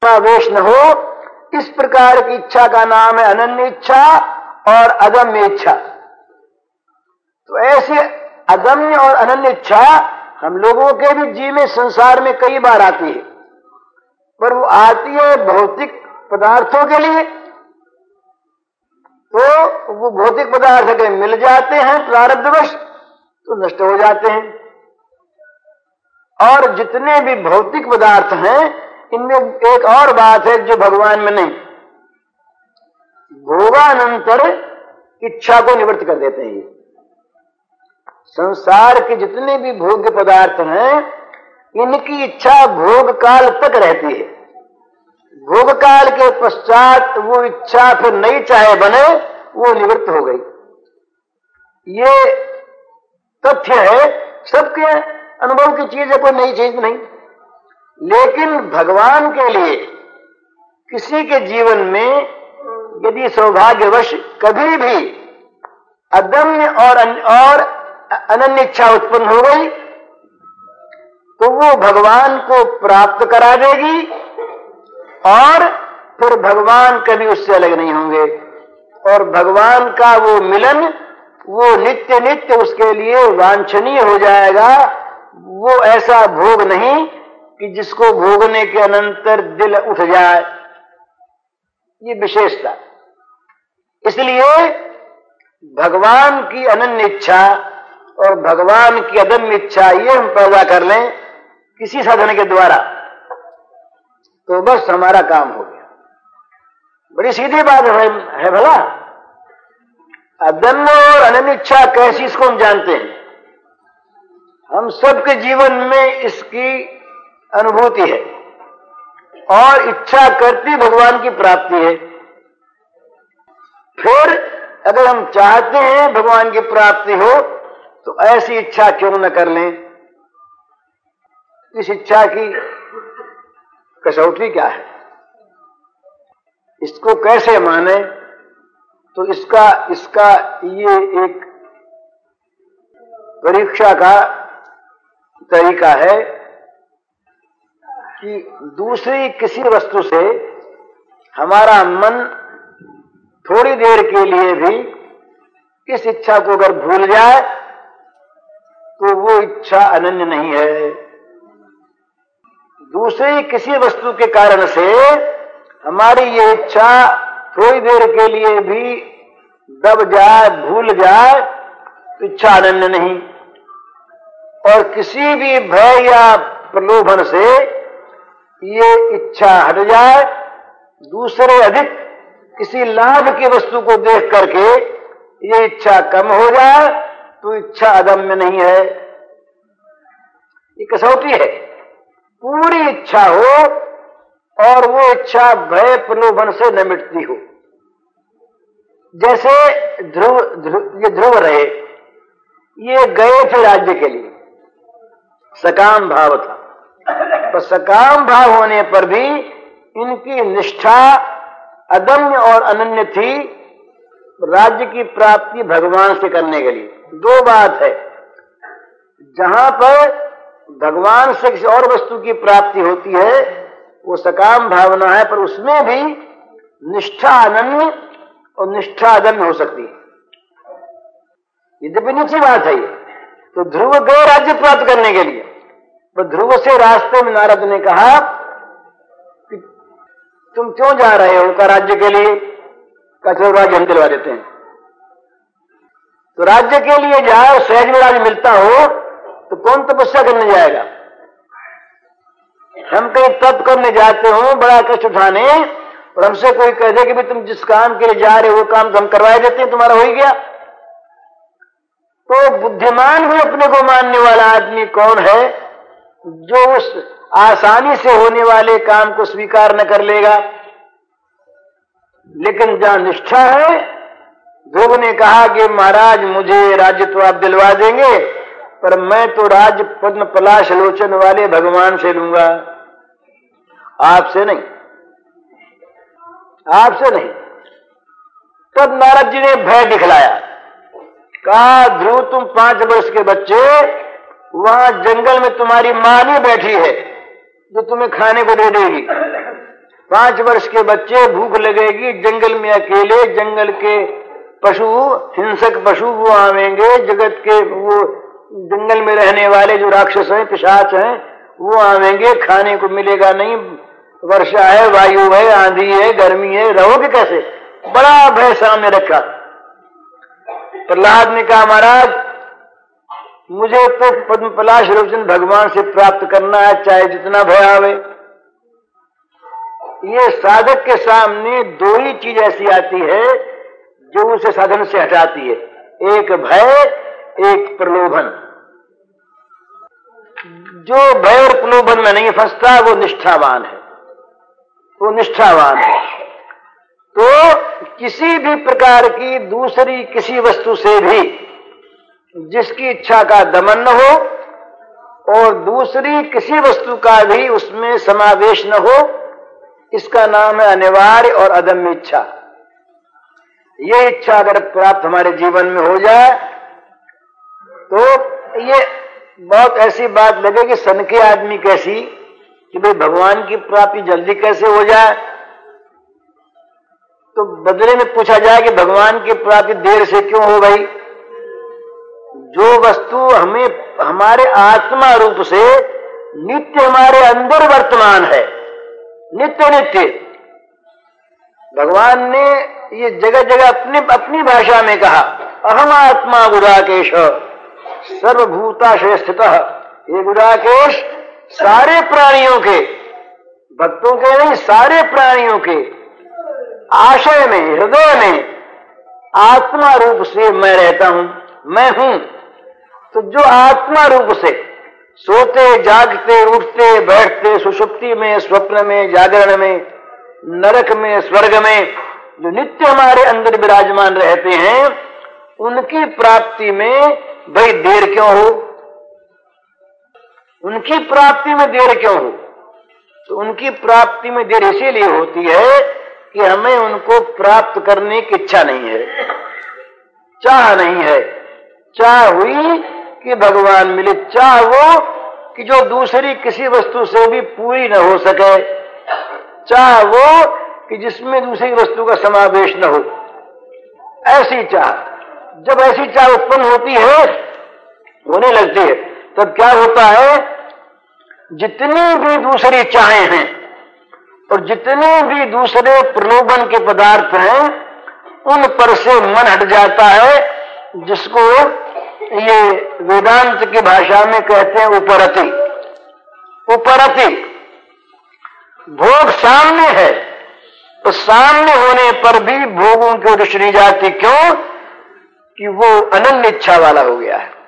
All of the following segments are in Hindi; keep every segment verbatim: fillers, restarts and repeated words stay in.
समावेश न हो, इस प्रकार की इच्छा का नाम है अनन्य इच्छा और अदम्य इच्छा। तो ऐसे अदम्य और अनन्य इच्छा हम लोगों के भी जी में संसार में कई बार आती है, पर वो आती है भौतिक पदार्थों के लिए, तो वो भौतिक पदार्थ अगर मिल जाते हैं प्रारब्धवश तो नष्ट हो जाते हैं। और जितने भी भौतिक पदार्थ हैं इनमें एक और बात है जो भगवान में नहीं, भोगानंतर इच्छा को निवृत्त कर देते हैं। ये संसार के जितने भी भोग्य पदार्थ हैं इनकी इच्छा भोग काल तक रहती है, भोग काल के पश्चात वो इच्छा फिर नई चाहे बने वो निवृत्त हो गई। ये तथ्य है, सबके अनुभव की चीज है, कोई नई चीज नहीं। लेकिन भगवान के लिए किसी के जीवन में यदि सौभाग्यवश कभी भी अदम्य और और अनन्य इच्छा उत्पन्न हो गई तो वो भगवान को प्राप्त करा देगी और फिर भगवान कभी उससे अलग नहीं होंगे, और भगवान का वो मिलन वो नित्य नित्य उसके लिए वांछनीय हो जाएगा। वो ऐसा भोग नहीं कि जिसको भोगने के अनंतर दिल उठ जाए, ये विशेषता। इसलिए भगवान की अनन्य इच्छा और भगवान की अदम्य इच्छा ये हम पैदा कर लें किसी साधन के द्वारा तो बस हमारा काम हो गया। बड़ी सीधी बात है, है भला। अदम्य और अनन्य इच्छा कैसी, इसको हम जानते हैं, हम सबके जीवन में इसकी अनुभूति है और इच्छा करती भगवान की प्राप्ति है। फिर अगर हम चाहते हैं भगवान की प्राप्ति हो तो ऐसी इच्छा क्यों न कर लें। इस इच्छा की कसौटी क्या है, इसको कैसे माने, तो इसका इसका ये एक परीक्षा का तरीका है कि दूसरी किसी वस्तु से हमारा मन थोड़ी देर के लिए भी इस इच्छा को अगर भूल जाए तो वो इच्छा अनन्य नहीं है। दूसरी किसी वस्तु के कारण से हमारी ये इच्छा थोड़ी देर के लिए भी दब जाए, भूल जाए तो इच्छा अनन्य नहीं। और किसी भी भय या प्रलोभन से ये इच्छा हट जाए, दूसरे अधिक किसी लाभ की वस्तु को देख करके ये इच्छा कम हो जाए तो इच्छा अदम्य नहीं है। ये कसौटी है। पूरी इच्छा हो और वो इच्छा भय प्रलोभन से न मिटती हो। जैसे ध्रुव, ध्रुव ये ध्रुव रहे, ये गए थे राज्य के लिए, सकाम भाव था, पर सकाम भाव होने पर भी इनकी निष्ठा अदम्य और अनन्य थी राज्य की प्राप्ति भगवान से करने के लिए। दो बात है, जहां पर भगवान से किसी और वस्तु की प्राप्ति होती है वो सकाम भावना है, पर उसमें भी निष्ठा अनन्य और निष्ठा अदम्य हो सकती है। ये जबरदस्ती बात है। ये तो ध्रुव गए राज्य प्राप्त करने के लिए, पर ध्रुव से रास्ते में नारद ने कहा कि तुम क्यों जा रहे हो उनका राज्य के लिए? कचरो राज्य हम दिलवा देते हैं। तो राज्य के लिए जाए, सहज में राज्य मिलता हो तो कौन तपस्या करने जाएगा? हम कहीं तप करने जाते हो, बड़ा कष्ट उठाने, और हमसे कोई कह दे कि भाई तुम जिस काम के लिए जा रहे हो वो काम तो हम करवाए देते हैं, तुम्हारा हो ही गया। तो बुद्धिमान भी अपने को मानने वाला आदमी कौन है जो उस आसानी से होने वाले काम को स्वीकार न कर लेगा? लेकिन जहां निष्ठा है, ध्रुव ने कहा कि महाराज मुझे राज्य तो आप दिलवा देंगे, पर मैं तो राज्य पद्म पलाश लोचन वाले भगवान से लूंगा, आपसे नहीं, आपसे नहीं। तब नारद जी ने भय दिखलाया, कहा ध्रुव तुम पांच वर्ष के बच्चे, वहां जंगल में तुम्हारी मां नहीं बैठी है जो तुम्हें खाने को दे देगी, पांच वर्ष के बच्चे, भूख लगेगी, जंगल में अकेले, जंगल के पशु, हिंसक पशु वो आवेंगे, जगत के वो जंगल में रहने वाले जो राक्षस हैं, पिशाच हैं, वो आवेंगे, खाने को मिलेगा नहीं, वर्षा है, वायु है, आंधी है, गर्मी है, रहोगे कैसे? बड़ा भय सामने रखा। प्रहलाद ने कहा महाराज मुझे तो पद्म पलाश लोचन भगवान से प्राप्त करना है, चाहे जितना भय आवे। ये साधक के सामने दो ही चीज ऐसी आती है जो उसे साधन से हटाती है, एक भय, एक प्रलोभन। जो भय और प्रलोभन में नहीं फंसता वो निष्ठावान है, वो निष्ठावान है। तो किसी भी प्रकार की दूसरी किसी वस्तु से भी जिसकी इच्छा का दमन न हो और दूसरी किसी वस्तु का भी उसमें समावेश न हो, इसका नाम है अनिवार्य और अदम्य इच्छा। ये इच्छा अगर प्राप्त हमारे जीवन में हो जाए तो ये बहुत ऐसी बात लगेगी सन के आदमी कैसी कि भाई भगवान की प्राप्ति जल्दी कैसे हो जाए। तो बदले में पूछा जाए कि भगवान की प्राप्ति देर से क्यों हो गई? जो वस्तु हमें हमारे आत्मा रूप से नित्य हमारे अंदर वर्तमान है, नित्य नित्य, भगवान ने ये जगह जगह अपनी अपनी भाषा में कहा, अहम आत्मा गुडाकेश सर्वभूताशय स्थितः। ये गुडाकेश सारे प्राणियों के, भक्तों के नहीं, सारे प्राणियों के आशय में, हृदय में आत्मा रूप से मैं रहता हूं, मैं हूं। तो जो आत्मा रूप से सोते जागते उठते बैठते सुषुप्ति में, स्वप्न में, जागरण में, नरक में, स्वर्ग में जो नित्य हमारे अंदर विराजमान रहते हैं, उनकी प्राप्ति में भाई देर क्यों हो? उनकी प्राप्ति में देर क्यों हो? तो उनकी प्राप्ति में देर इसीलिए होती है कि हमें उनको प्राप्त करने की इच्छा नहीं है, चाह नहीं है। चाह हुई कि भगवान मिले, चाह वो कि जो दूसरी किसी वस्तु से भी पूरी न हो सके, चाह वो कि जिसमें दूसरी वस्तु का समावेश न हो, ऐसी चाह। जब ऐसी चाह उत्पन्न होती है, होने लगती है, तब क्या होता है? जितनी भी दूसरी चाहें हैं और जितने भी दूसरे प्रलोभन के पदार्थ हैं, उन पर से मन हट जाता है, जिसको ये वेदांत की भाषा में कहते हैं उपरति। उपरति भोग सामने है, तो सामने होने पर भी भोगों की दृष्टि नहीं जाती। क्यों? कि वो अनन्य इच्छा वाला हो गया है।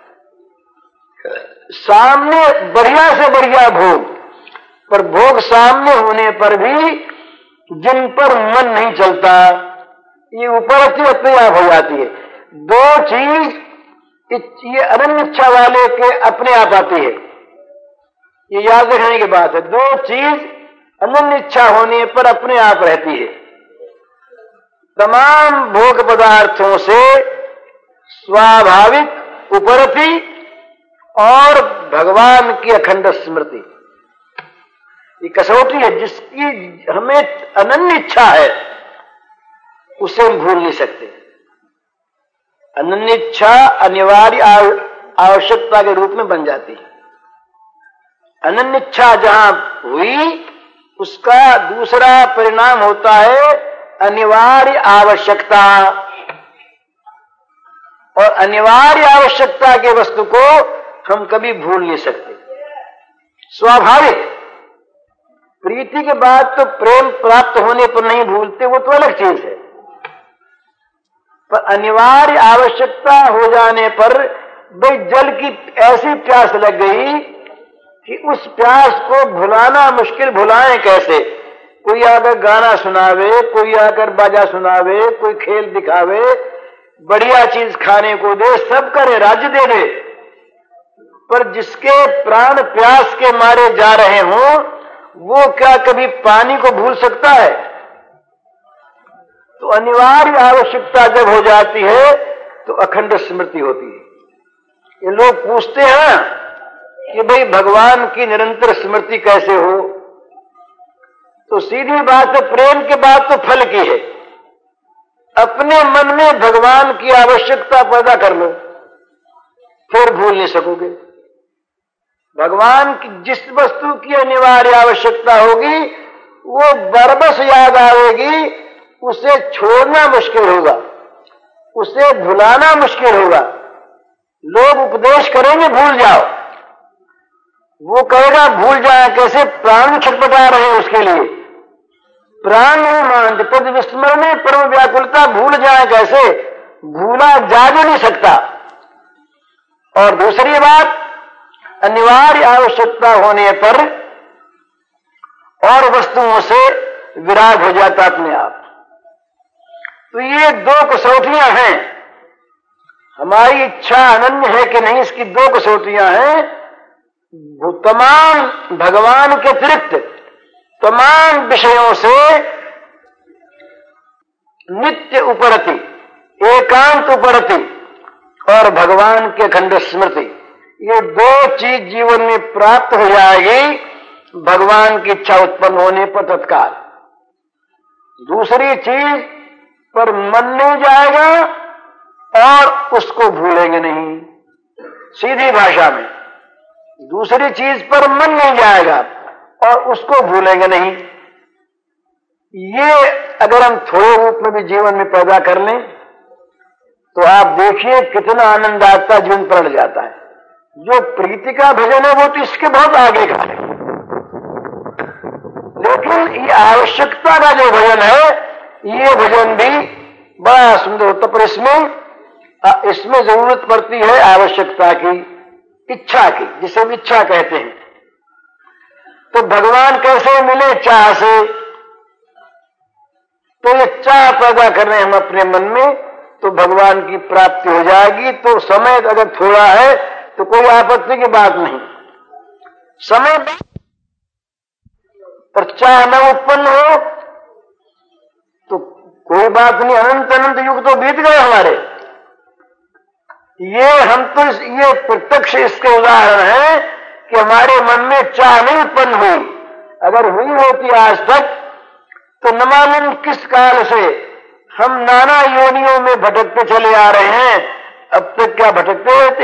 सामने बढ़िया से बढ़िया भोग, पर भोग सामने होने पर भी जिन पर मन नहीं चलता, ये उपरति अपने आप हो जाती है। दो चीज ये अनन्य इच्छा वाले के अपने आप आती है, ये याद रखने की बात है। दो चीज अनन्य इच्छा होने पर अपने आप रहती है। तमाम भोग पदार्थों से स्वाभाविक उपरति और भगवान की अखंड स्मृति, ये कसौटी है। जिसकी हमें अनन्य इच्छा है उसे हम भूल नहीं सकते। अनन्य इच्छा अनिवार्य आवश्यकता के रूप में बन जाती है। अनन्य इच्छा जहां हुई, उसका दूसरा परिणाम होता है अनिवार्य आवश्यकता, और अनिवार्य आवश्यकता के वस्तु को हम कभी भूल नहीं सकते। स्वाभाविक प्रीति के बाद तो प्रेम प्राप्त होने पर नहीं भूलते, वो तो अलग चीज है, पर अनिवार्य आवश्यकता हो जाने पर भाई जल की ऐसी प्यास लग गई कि उस प्यास को भुलाना मुश्किल। भुलाएं कैसे? कोई आकर गाना सुनावे, कोई आकर बाजा सुनावे, कोई खेल दिखावे, बढ़िया चीज खाने को दे, सब करे, राज्य दे दे, पर जिसके प्राण प्यास के मारे जा रहे हों, वो क्या कभी पानी को भूल सकता है? तो अनिवार्य आवश्यकता जब हो जाती है तो अखंड स्मृति होती है। ये लोग पूछते हैं कि भाई भगवान की निरंतर स्मृति कैसे हो? तो सीधी बात है, प्रेम की बात तो फल की है। अपने मन में भगवान की आवश्यकता पैदा कर लो, फिर भूल नहीं सकोगे। भगवान की जिस वस्तु की अनिवार्य आवश्यकता होगी वो बरबस याद आएगी, उसे छोड़ना मुश्किल होगा, उसे भुलाना मुश्किल होगा। लोग उपदेश करेंगे भूल जाओ, वो कहेगा भूल जाए कैसे, प्राण छटपटा रहे हैं उसके लिए, प्राण नहीं मानते, पद विस्मरण में परम व्याकुलता, भूल जाए कैसे, भूला जा भी नहीं सकता। और दूसरी बात, अनिवार्य आवश्यकता होने पर और वस्तुओं से विराग हो जाता अपने आप। तो ये दो कसौटियां हैं। हमारी इच्छा अनन्य है कि नहीं, इसकी दो कसौटियां हैं। तमाम भगवान के अतिरिक्त तमाम विषयों से नित्य उपरति, एकांत उपरति और भगवान के अखंड स्मृति, ये दो चीज जीवन में प्राप्त हो जाएगी भगवान की इच्छा उत्पन्न होने पर तत्काल। दूसरी चीज पर मन नहीं जाएगा और उसको भूलेंगे नहीं। सीधी भाषा में दूसरी चीज पर मन नहीं जाएगा और उसको भूलेंगे नहीं। ये अगर हम थोड़े रूप में भी जीवन में पैदा कर लें तो आप देखिए कितना आनंद आता जीवन पलट जाता है। जो प्रीति का भजन है वो तो इसके बहुत आगे का है, लेकिन ये आवश्यकता का जो भजन है ये भजन भी बड़ा सुंदर होता, पर इसमें इसमें जरूरत पड़ती है आवश्यकता की, इच्छा की, जिसे हम इच्छा कहते हैं। तो भगवान कैसे मिले? चाह से। तो ये चाह पैदा कर रहे हैं हम अपने मन में तो भगवान की प्राप्ति हो जाएगी। तो समय अगर थोड़ा है तो कोई आपत्ति की बात नहीं, समय पर चाह न उत्पन्न हो तो कोई बात नहीं। अनंत अनंत युग तो बीत गए हमारे। ये हम तो ये प्रत्यक्ष इसके उदाहरण है कि हमारे मन में चाह नहीं उत्पन्न हुई। अगर हुई होती आज तक तो न मालूम किस काल से हम नाना योनियों में भटकते चले आ रहे हैं। अब तक क्या भटकते रहते?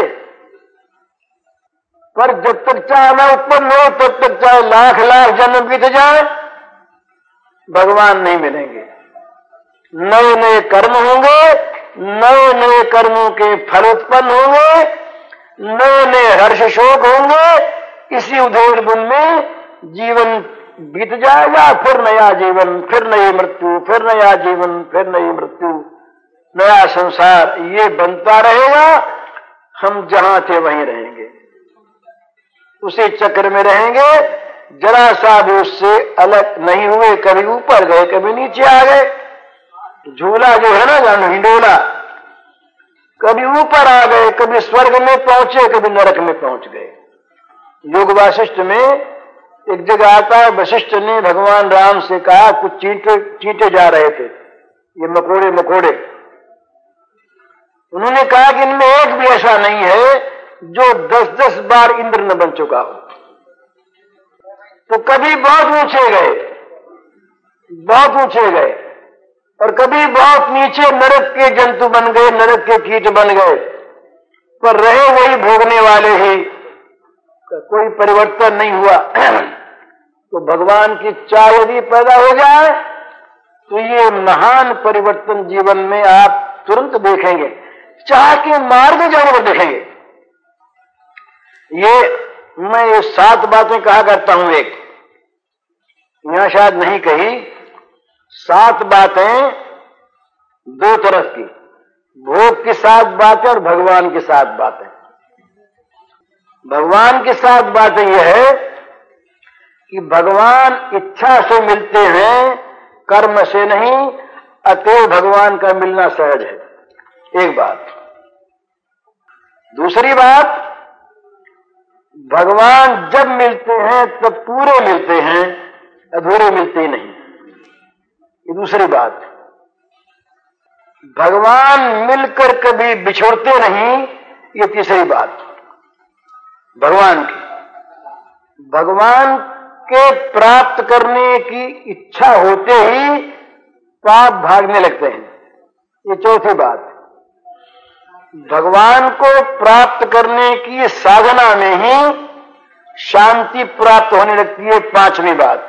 पर जब तक चाह न उत्पन्न हो तब तक चाहे लाख लाख जन्म बीत जाए भगवान नहीं मिलेंगे। नए नए कर्म होंगे, नए नए कर्मों के फल उत्पन्न होंगे, नए नए हर्ष शोक होंगे। इसी उधेड़ बुन में जीवन बीत जाएगा, फिर नया जीवन, फिर नई मृत्यु, फिर नया जीवन, फिर नई मृत्यु, नया संसार, ये बनता रहेगा। हम जहां थे वहीं रहेंगे, उसी चक्र में रहेंगे। जरा सा भी उससे अलग नहीं हुए। कभी ऊपर गए, कभी नीचे आ गए। झूला जो है ना जानो हिंडोला, कभी ऊपर आ गए, कभी स्वर्ग में पहुंचे, कभी नरक में पहुंच गए। योग वासिष्ठ में एक जगह आता है, वशिष्ठ ने भगवान राम से कहा, कुछ चींटे चींटे जा रहे थे, ये मकोड़े मकोड़े। उन्होंने कहा कि इनमें एक भी ऐसा नहीं है जो दस दस बार इंद्र न बन चुका हो। तो कभी बहुत ऊंचे गए, बहुत ऊंचे गए, और कभी बहुत नीचे नरक के जंतु बन गए, नरक के कीट बन गए, पर रहे वही भोगने वाले ही, कोई परिवर्तन नहीं हुआ। तो भगवान की चाह यदि पैदा हो जाए तो ये महान परिवर्तन जीवन में आप तुरंत देखेंगे, चाह के मार्ग जाने पर देखेंगे। ये मैं ये सात बातें कहा करता हूं, एक यहां शायद नहीं कही। सात बातें दो तरफ की, भोग की सात बातें और भगवान की सात बातें। भगवान की सात बातें यह है कि भगवान इच्छा से मिलते हैं, कर्म से नहीं, अतएव भगवान का मिलना सहज है। एक बात। दूसरी बात, भगवान जब मिलते हैं तब पूरे मिलते हैं, अधूरे मिलते ही नहीं। ये दूसरी बात। भगवान मिलकर कभी बिछोड़ते नहीं, ये तीसरी बात। भगवान की भगवान के प्राप्त करने की इच्छा होते ही पाप भागने लगते हैं। ये चौथी बात। भगवान को प्राप्त करने की साधना में ही शांति प्राप्त होने लगती है। पांचवी बात,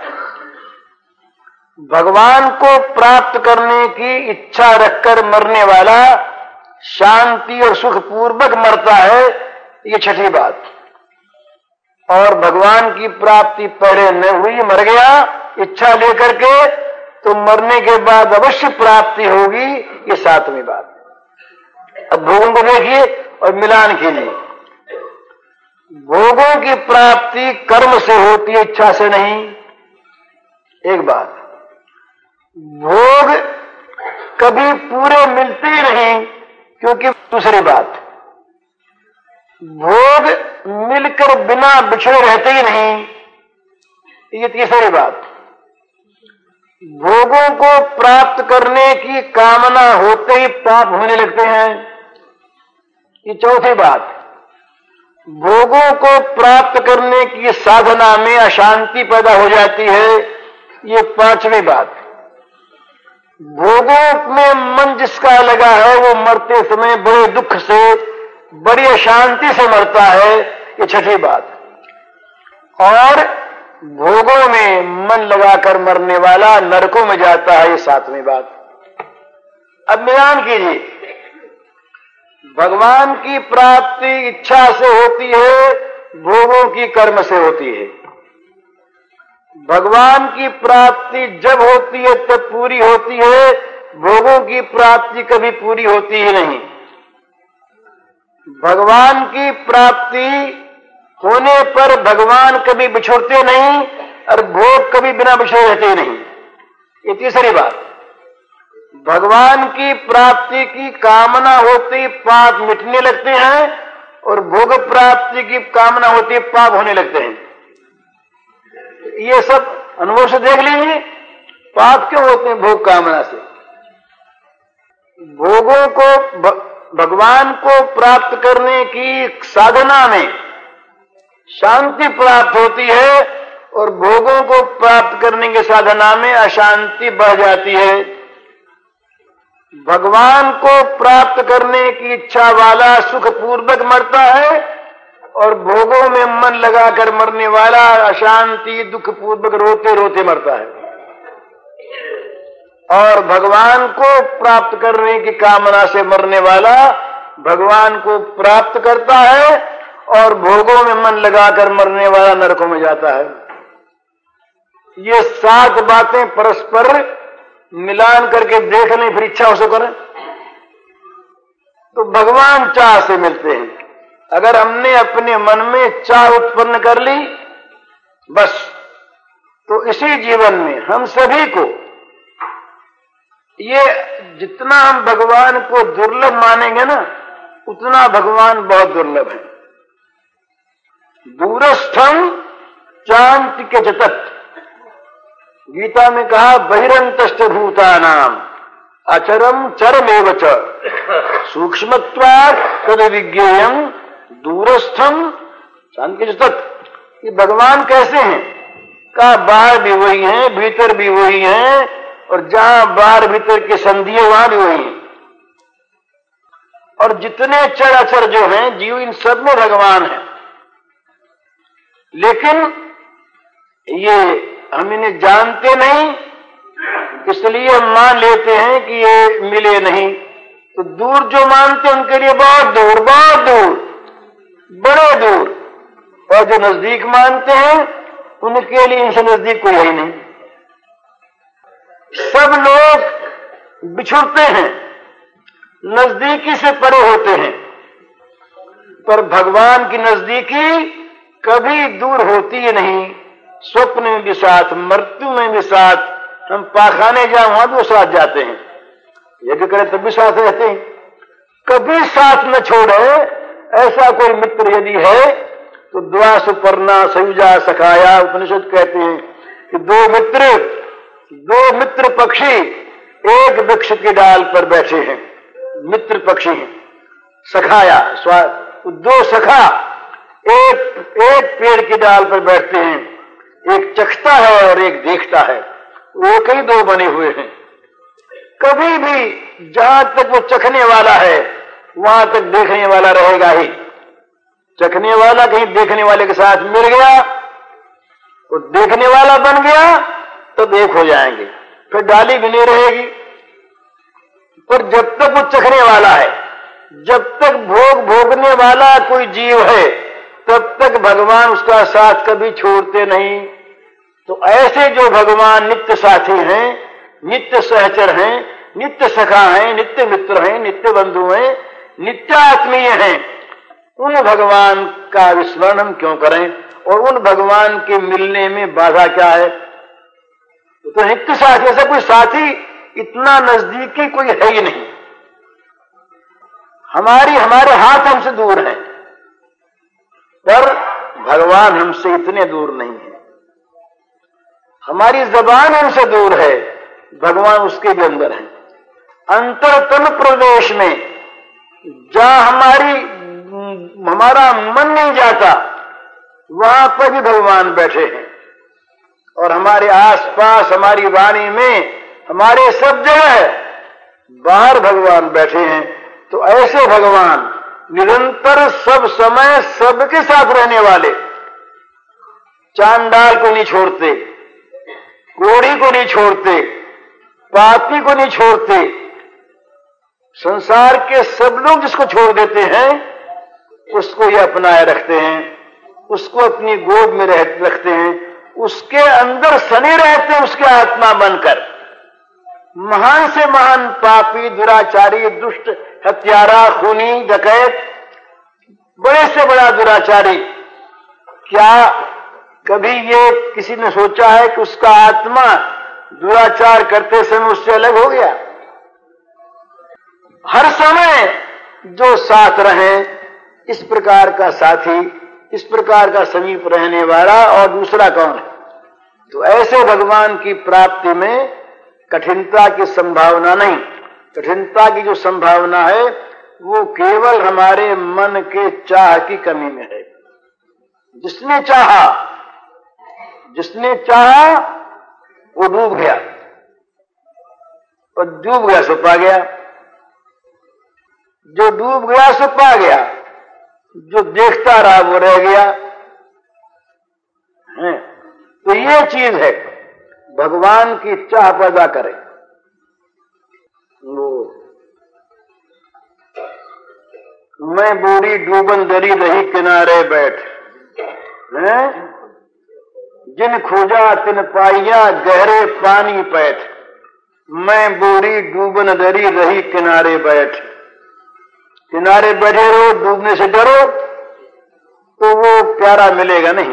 भगवान को प्राप्त करने की इच्छा रखकर मरने वाला शांति और सुख पूर्वक मरता है। ये छठी बात। और भगवान की प्राप्ति पहले न हुई, मर गया इच्छा लेकर के, तो मरने के बाद अवश्य प्राप्ति होगी। ये सातवीं बात। अब भोगों को देखिए और मिलान कीजिए। भोगों की प्राप्ति कर्म से होती है, इच्छा से नहीं। एक बात, भोग कभी पूरे मिलते ही नहीं, क्योंकि दूसरी बात, भोग मिलकर बिना बिछड़े रहते ही नहीं। ये तीसरी बात, भोगों को प्राप्त करने की कामना होते ही पाप होने लगते हैं। ये चौथी बात, भोगों को प्राप्त करने की साधना में अशांति पैदा हो जाती है। ये पांचवी बात, भोगों में मन जिसका लगा है वो मरते समय बड़े दुख से, बड़ी अशांति से मरता है। ये छठी बात। और भोगों में मन लगाकर मरने वाला नरकों में जाता है। ये सातवीं बात। अब मिलान कीजिए। भगवान की प्राप्ति इच्छा से होती है, भोगों की कर्म से होती है। भगवान की प्राप्ति जब होती है तब पूरी होती है, भोगों की प्राप्ति कभी पूरी होती ही नहीं। भगवान की प्राप्ति होने पर भगवान कभी बिछुड़ते नहीं और भोग कभी बिना बिछड़े रहते नहीं। ये तीसरी बात, भगवान की प्राप्ति की कामना होती पाप मिटने लगते हैं और भोग प्राप्ति की कामना होती पाप होने लगते हैं। ये सब अनुभव से देख लीजिए। पाप क्यों होते हैं? भोग कामना से। भोगों को, भगवान को प्राप्त करने की साधना में शांति प्राप्त होती है और भोगों को प्राप्त करने की साधना में अशांति बढ़ जाती है। भगवान को प्राप्त करने की इच्छा वाला सुख पूर्वक मरता है और भोगों में मन लगाकर मरने वाला अशांति दुख पूर्वक रोते रोते मरता है। और भगवान को प्राप्त करने की कामना से मरने वाला भगवान को प्राप्त करता है और भोगों में मन लगाकर मरने वाला नरकों में जाता है। ये सात बातें परस्पर मिलान करके देख लें, फिर इच्छा उसको करें तो भगवान चाह से मिलते हैं। अगर हमने अपने मन में चाह उत्पन्न कर ली बस, तो इसी जीवन में हम सभी को ये जितना हम भगवान को दुर्लभ मानेंगे ना, उतना भगवान बहुत दुर्लभ है। दूरस्थम चांति के जतत, गीता में कहा बहिरंतश्च भूतानाम अचरम चरमेव च सूक्ष्मत्वात् तद विज्ञेयम् दूरस्थम चांति के जतत। ये भगवान कैसे हैं? का बाहर भी वही है, भीतर भी वही है, और जहां बाहर भीतर की संधि है वहां भी वही है। और जितने चर अचर जो हैं जीव, इन सब में भगवान है। लेकिन ये हम इन्हें जानते नहीं, इसलिए हम मान लेते हैं कि ये मिले नहीं। तो दूर जो मानते हैं उनके लिए बहुत दूर, बहुत दूर, बड़े दूर, और जो नजदीक मानते हैं उनके लिए इनसे नजदीक कोई है नहीं। सब लोग बिछुड़ते हैं, नजदीकी से परे होते हैं, पर भगवान की नजदीकी कभी दूर होती ही नहीं। स्वप्न में भी साथ, मृत्यु में भी साथ, हम पाखाने जाए वहां भी वो साथ जाते हैं, यज्ञ करें तब भी साथ रहते हैं, कभी साथ न छोड़े। ऐसा कोई मित्र यदि है तो द्वा सुपर्णा सयुजा सखाया, उपनिषद कहते हैं कि दो मित्र दो मित्र पक्षी एक वृक्ष की डाल पर बैठे हैं, मित्र पक्षी हैं। सखाया दो सखा एक एक पेड़ की डाल पर बैठते हैं, एक चखता है और एक देखता है, वो कई दो बने हुए हैं। कभी भी जहां तक वो चखने वाला है वहां तक देखने वाला रहेगा ही। चखने वाला कहीं देखने वाले के साथ मिल गया, वो देखने वाला बन गया तो देख हो जाएंगे, फिर डाली भी नहीं रहेगी। पर जब तक वो चखने वाला है, जब तक भोग भोगने वाला कोई जीव है, तब तक भगवान उसका साथ कभी छोड़ते नहीं। तो ऐसे जो भगवान नित्य साथी हैं, नित्य सहचर हैं, नित्य सखा हैं, नित्य मित्र हैं, नित्य बंधु हैं, नित्य आत्मीय हैं, उन भगवान का विस्मरण हम क्यों करें? और उन भगवान के मिलने में बाधा क्या है? तो नित्य साथी, ऐसा कोई साथी इतना नजदीकी कोई है ही नहीं। हमारी हमारे हाथ हमसे दूर हैं, पर भगवान हमसे इतने दूर नहीं है। हमारी जबान हमसे दूर है, भगवान उसके भी अंदर है। अंतरतन प्रदेश में जहां हमारी हमारा मन नहीं जाता, वहां पर भी भगवान बैठे हैं। और हमारे आसपास, हमारी वाणी में, हमारे सब जगह बाहर भगवान बैठे हैं। तो ऐसे भगवान निरंतर सब समय सबके साथ रहने वाले, चांडाल को नहीं छोड़ते, कोढ़ी को नहीं छोड़ते, पापी को नहीं छोड़ते। संसार के सब लोग जिसको छोड़ देते हैं उसको ये अपनाए रखते हैं, उसको अपनी गोद में रखते हैं, उसके अंदर सने रहते हैं, उसके आत्मा बनकर। महान से महान पापी, दुराचारी, दुष्ट, हत्यारा, खूनी, डकैत, बड़े से बड़ा दुराचारी, क्या कभी ये किसी ने सोचा है कि उसका आत्मा दुराचार करते समय उससे अलग हो गया? हर समय जो साथ रहे, इस प्रकार का साथी, इस प्रकार का समीप रहने वाला और दूसरा कौन है? तो ऐसे भगवान की प्राप्ति में कठिनता की संभावना नहीं। कठिनता की जो संभावना है वो केवल हमारे मन के चाह की कमी में है। जिसने चाहा जिसने चाहा वो डूब गया, और डूब गया सो पा गया। जो डूब गया सो पा गया, जो देखता रहा वो रह गया है। तो ये चीज है, भगवान की चाह पैदा करें। वो मैं बूढ़ी डूबन दरी रही किनारे बैठ, हैं? जिन खोजा तिन पाइया गहरे पानी पैठ। मैं बूढ़ी डूबन दरी रही किनारे बैठ। किनारे बैठे रहो, डूबने से डरो तो वो प्यारा मिलेगा नहीं,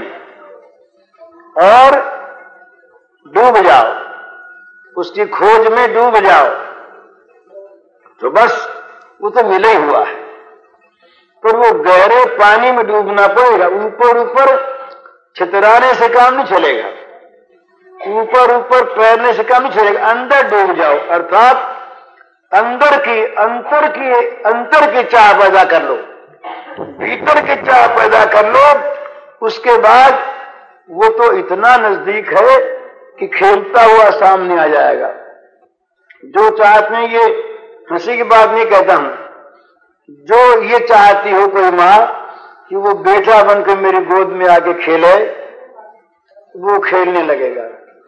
और डूब जाओ, उसकी खोज में डूब जाओ तो बस वो तो मिले ही हुआ है। पर वो गहरे पानी में डूबना पड़ेगा। ऊपर ऊपर छितराने से काम नहीं चलेगा, ऊपर ऊपर तैरने से काम नहीं चलेगा। अंदर डूब जाओ, अर्थात अंदर की अंतर की अंतर की चाह पैदा कर लो, भीतर की चाह पैदा कर लो। उसके बाद वो तो इतना नजदीक है कि खेलता हुआ सामने आ जाएगा। जो चाहते हैं, ये हंसी की बात नहीं कहता हूं, जो ये चाहती हो कोई मां कि वो बेटा बनकर मेरी गोद में आके खेले, वो खेलने लगेगा।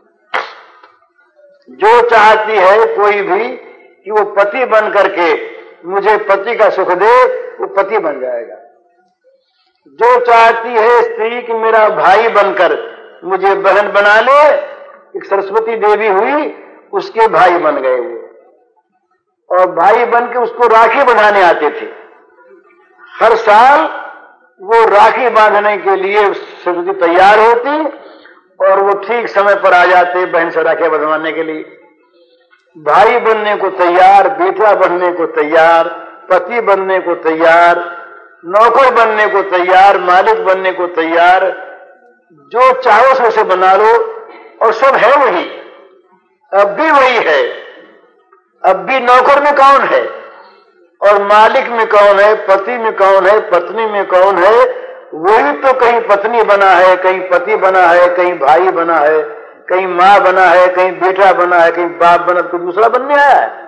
जो चाहती है कोई भी कि वो पति बन करके मुझे पति का सुख दे, वो पति बन जाएगा। जो चाहती है स्त्री कि मेरा भाई बनकर मुझे बहन बना ले, एक सरस्वती देवी हुई, उसके भाई बन गए वो, और भाई बन के उसको राखी बंधाने आते थे। हर साल वो राखी बांधने के लिए सरस्वती तैयार होती और वो ठीक समय पर आ जाते बहन से राखी बंधवाने के लिए। भाई बनने को तैयार, बेटा बनने को तैयार, पति बनने को तैयार, नौकर बनने को तैयार, मालिक बनने को तैयार, जो चाहो सो से बना लो। और सब है वही, अब भी वही है। अब भी नौकर में कौन है और मालिक में कौन है, पति में कौन है, पत्नी में कौन है, वही तो कहीं पत्नी बना है, कहीं पति बना है, कहीं भाई बना है, कहीं माँ बना है, कहीं बेटा बना है, कहीं बाप बना, कोई दूसरा बनने आया है।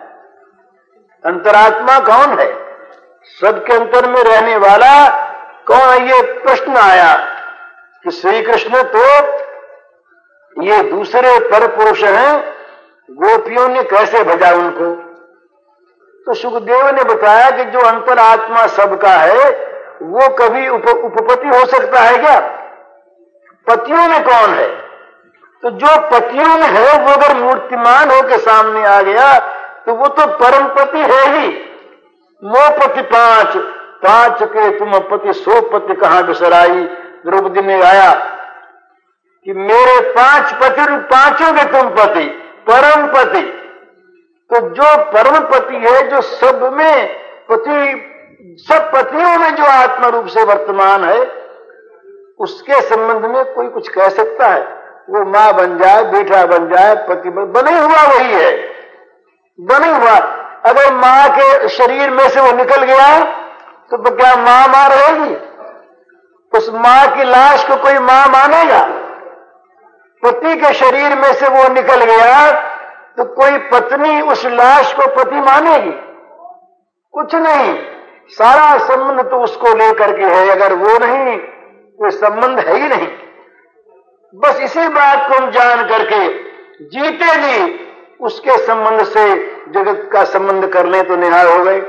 अंतरात्मा कौन है? सबके अंतर में रहने वाला कौन है? ये प्रश्न आया कि श्री कृष्ण तो ये दूसरे पर पुरुष हैं, गोपियों ने कैसे भजा उनको? तो सुखदेव ने बताया कि जो अंतरात्मा सबका है वो कभी उप, उपपति हो सकता है क्या? पतियों में कौन है? तो जो पतियों में है वो अगर मूर्तिमान होकर सामने आ गया तो वो तो परम पति है ही। मो पति पांच, पांच के तुम पति सो पति कहां बिसराई। द्रौपदी ने आया कि मेरे पांच पति, पांचों के तुम पति, परम पति। तो जो परम पति है, जो सब में पति, सब पतियों में जो आत्मा रूप से वर्तमान है, उसके संबंध में कोई कुछ कह सकता है? वो मां बन जाए, बेटा बन जाए, पति बन, बने हुआ वही है, बने हुआ। अगर मां के शरीर में से वो निकल गया तो क्या मां मां रहेगी? उस मां की लाश को कोई मां मानेगा? पति के शरीर में से वो निकल गया तो कोई पत्नी उस लाश को पति मानेगी? कुछ नहीं। सारा संबंध तो उसको लेकर के है, अगर वो नहीं कोई संबंध है ही नहीं। बस इसी बात को हम जान करके जीते जी उसके संबंध से जगत का संबंध कर ले तो निहार हो गए।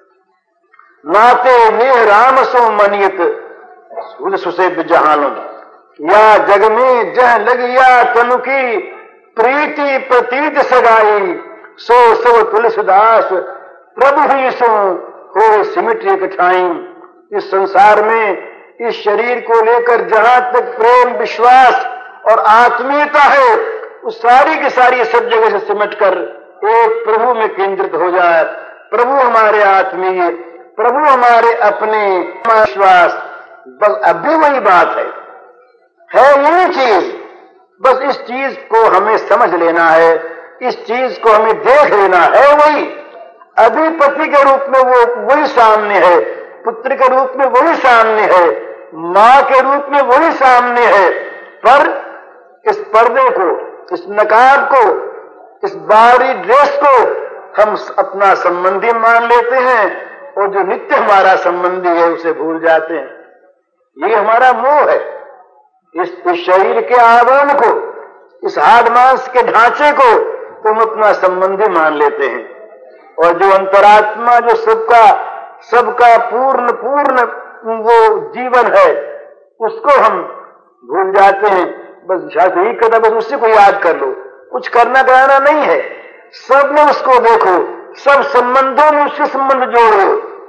नाते नेह राम सो मनियत सुध सुसे जहां या जग में जह लगिया तनु की प्रीति प्रतीत सगाई सो सो तुलसीदास प्रभु ही सो हो सिमट कठाई। इस संसार में इस शरीर को लेकर जहां तक प्रेम, विश्वास और आत्मीयता है, उस सारी की सारी सब जगह से सिमट कर एक प्रभु में केंद्रित हो जाए। प्रभु हमारे आत्मीय, प्रभु हमारे अपने, विश्वास, बस अब भी वही बात है, है यही चीज। बस इस चीज को हमें समझ लेना है, इस चीज को हमें देख लेना है। वही अभी पति के रूप में वो वही सामने है, पुत्र के रूप में वही सामने है, मां के रूप में वही सामने है। पर इस पर्दे को, इस नकाब को, इस बाहरी ड्रेस को हम अपना संबंधी मान लेते हैं और जो नित्य हमारा संबंधी है उसे भूल जाते हैं। ये हमारा मोह है। इस, इस शरीर के आवरण को, इस हाड़ मांस के ढांचे को तुम अपना संबंधी मान लेते हैं, और जो अंतरात्मा, जो सबका सबका पूर्ण पूर्ण वो जीवन है, उसको हम भूल जाते हैं। बस शायद यही कहता, बस उसी को याद कर लो, कुछ करना कराना नहीं है। सब में उसको देखो, सब संबंधों में उसके संबंध जोड़ो,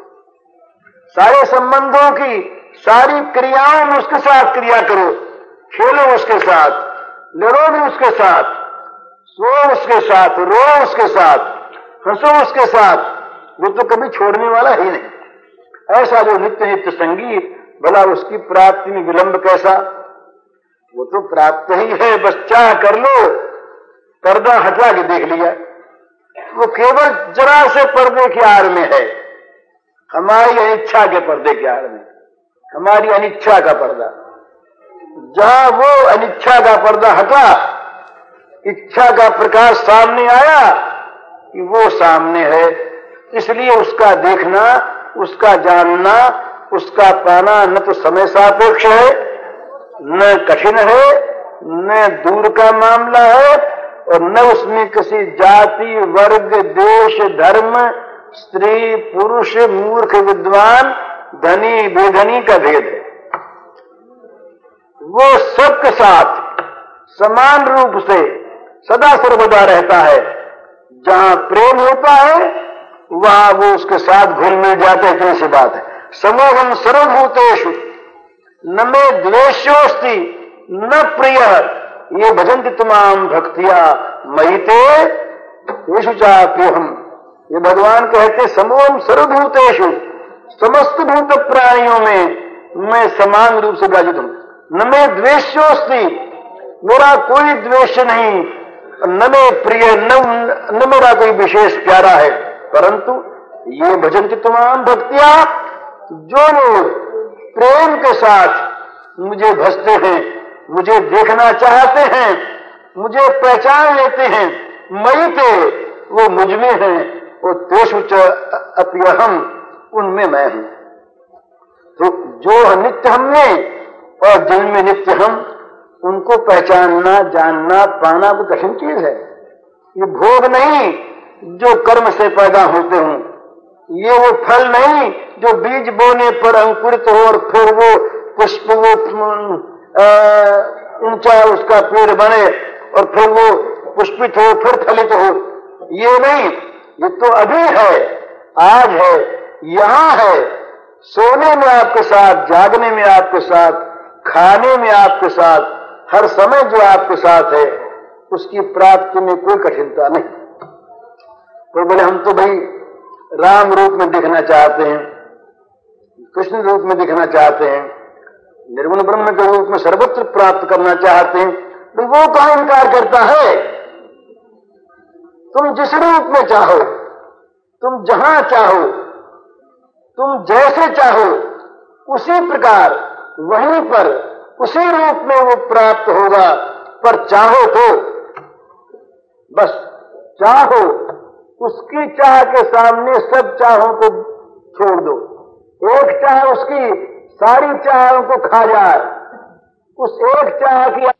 सारे संबंधों की सारी क्रियाओं में उसके साथ क्रिया करो, खेलो उसके साथ, लड़ो भी उसके साथ, सो उसके साथ, रो उसके साथ, हंसो उसके साथ। वो तो कभी छोड़ने वाला ही नहीं। ऐसा जो नित्य नित्य संगीत, भला उसकी प्राप्ति में विलंब कैसा? वो तो प्राप्त ही है, बस चाह कर लो, पर्दा हटा के देख लिया। वो केवल जरा से पर्दे की आड़ में है, हमारी अनिच्छा के पर्दे की आड़ में, हमारी अनिच्छा का पर्दा। जहां वो अनिच्छा का पर्दा हटा, इच्छा का प्रकाश सामने आया कि वो सामने है। इसलिए उसका देखना, उसका जानना, उसका पाना न तो समय सापेक्ष है, न कठिन है, न दूर का मामला है, और न उसमें किसी जाति, वर्ग, देश, धर्म, स्त्री, पुरुष, मूर्ख, विद्वान, धनी, बेधनी का भेद है। वो सबके साथ समान रूप से सदा सर्वदा रहता है। जहां प्रेम होता है वहां वो उसके साथ घुल मिल जाते हैं। कैसी बात है? समोहम सर्वभूतेषु न मे द्वेष्योस्ति न प्रिय ये भजन्ति तुमाम भक्तिया महिते येषु चाप्योहम। ये भगवान कहते समोहम सर्वभूतेषु, समस्त भूत प्राणियों में मैं समान रूप से विराजित हूं। न मे द्वेष्योस्ति, मेरा कोई द्वेष नहीं, न मे प्रिय, न, न मेरा कोई विशेष प्यारा है। परंतु ये भजन्ति तुमाम भक्तिया, जो लोग प्रेम के साथ मुझे भजते हैं, मुझे देखना चाहते हैं, मुझे पहचान लेते हैं, मई ते वो मुझ में है, वो तेषु च अप्यहम उनमें मैं हूं। तो जो नित्य हमने और जिनमें नित्य हम, उनको पहचानना, जानना, पाना वो कठिन चीज है। ये भोग नहीं जो कर्म से पैदा होते हों, ये वो फल नहीं जो बीज बोने पर अंकुरित हो और फिर वो पुष्प वो ऊंचा उसका पेड़ बने और फिर वो पुष्पित हो, फिर फलित हो। ये नहीं, ये तो अभी है, आज है, यहां है, सोने में आपके साथ, जागने में आपके साथ, खाने में आपके साथ, हर समय जो आपके साथ है, उसकी प्राप्ति में कोई कठिनता नहीं। तो बोले हम तो भाई राम रूप में दिखना चाहते हैं, कृष्ण रूप में दिखना चाहते हैं, निर्गुण ब्रह्म के रूप में सर्वत्र प्राप्त करना चाहते हैं। तो वो कहां इनकार करता है? तुम जिस रूप में चाहो, तुम जहां चाहो, तुम जैसे चाहो, उसी प्रकार वहीं पर उसी रूप में वो प्राप्त होगा। पर चाहो तो बस चाहो, उसकी चाह के सामने सब चाहों को छोड़ दो। एक चाह उसकी सारी चाहों को खा जाए, उस एक चाह की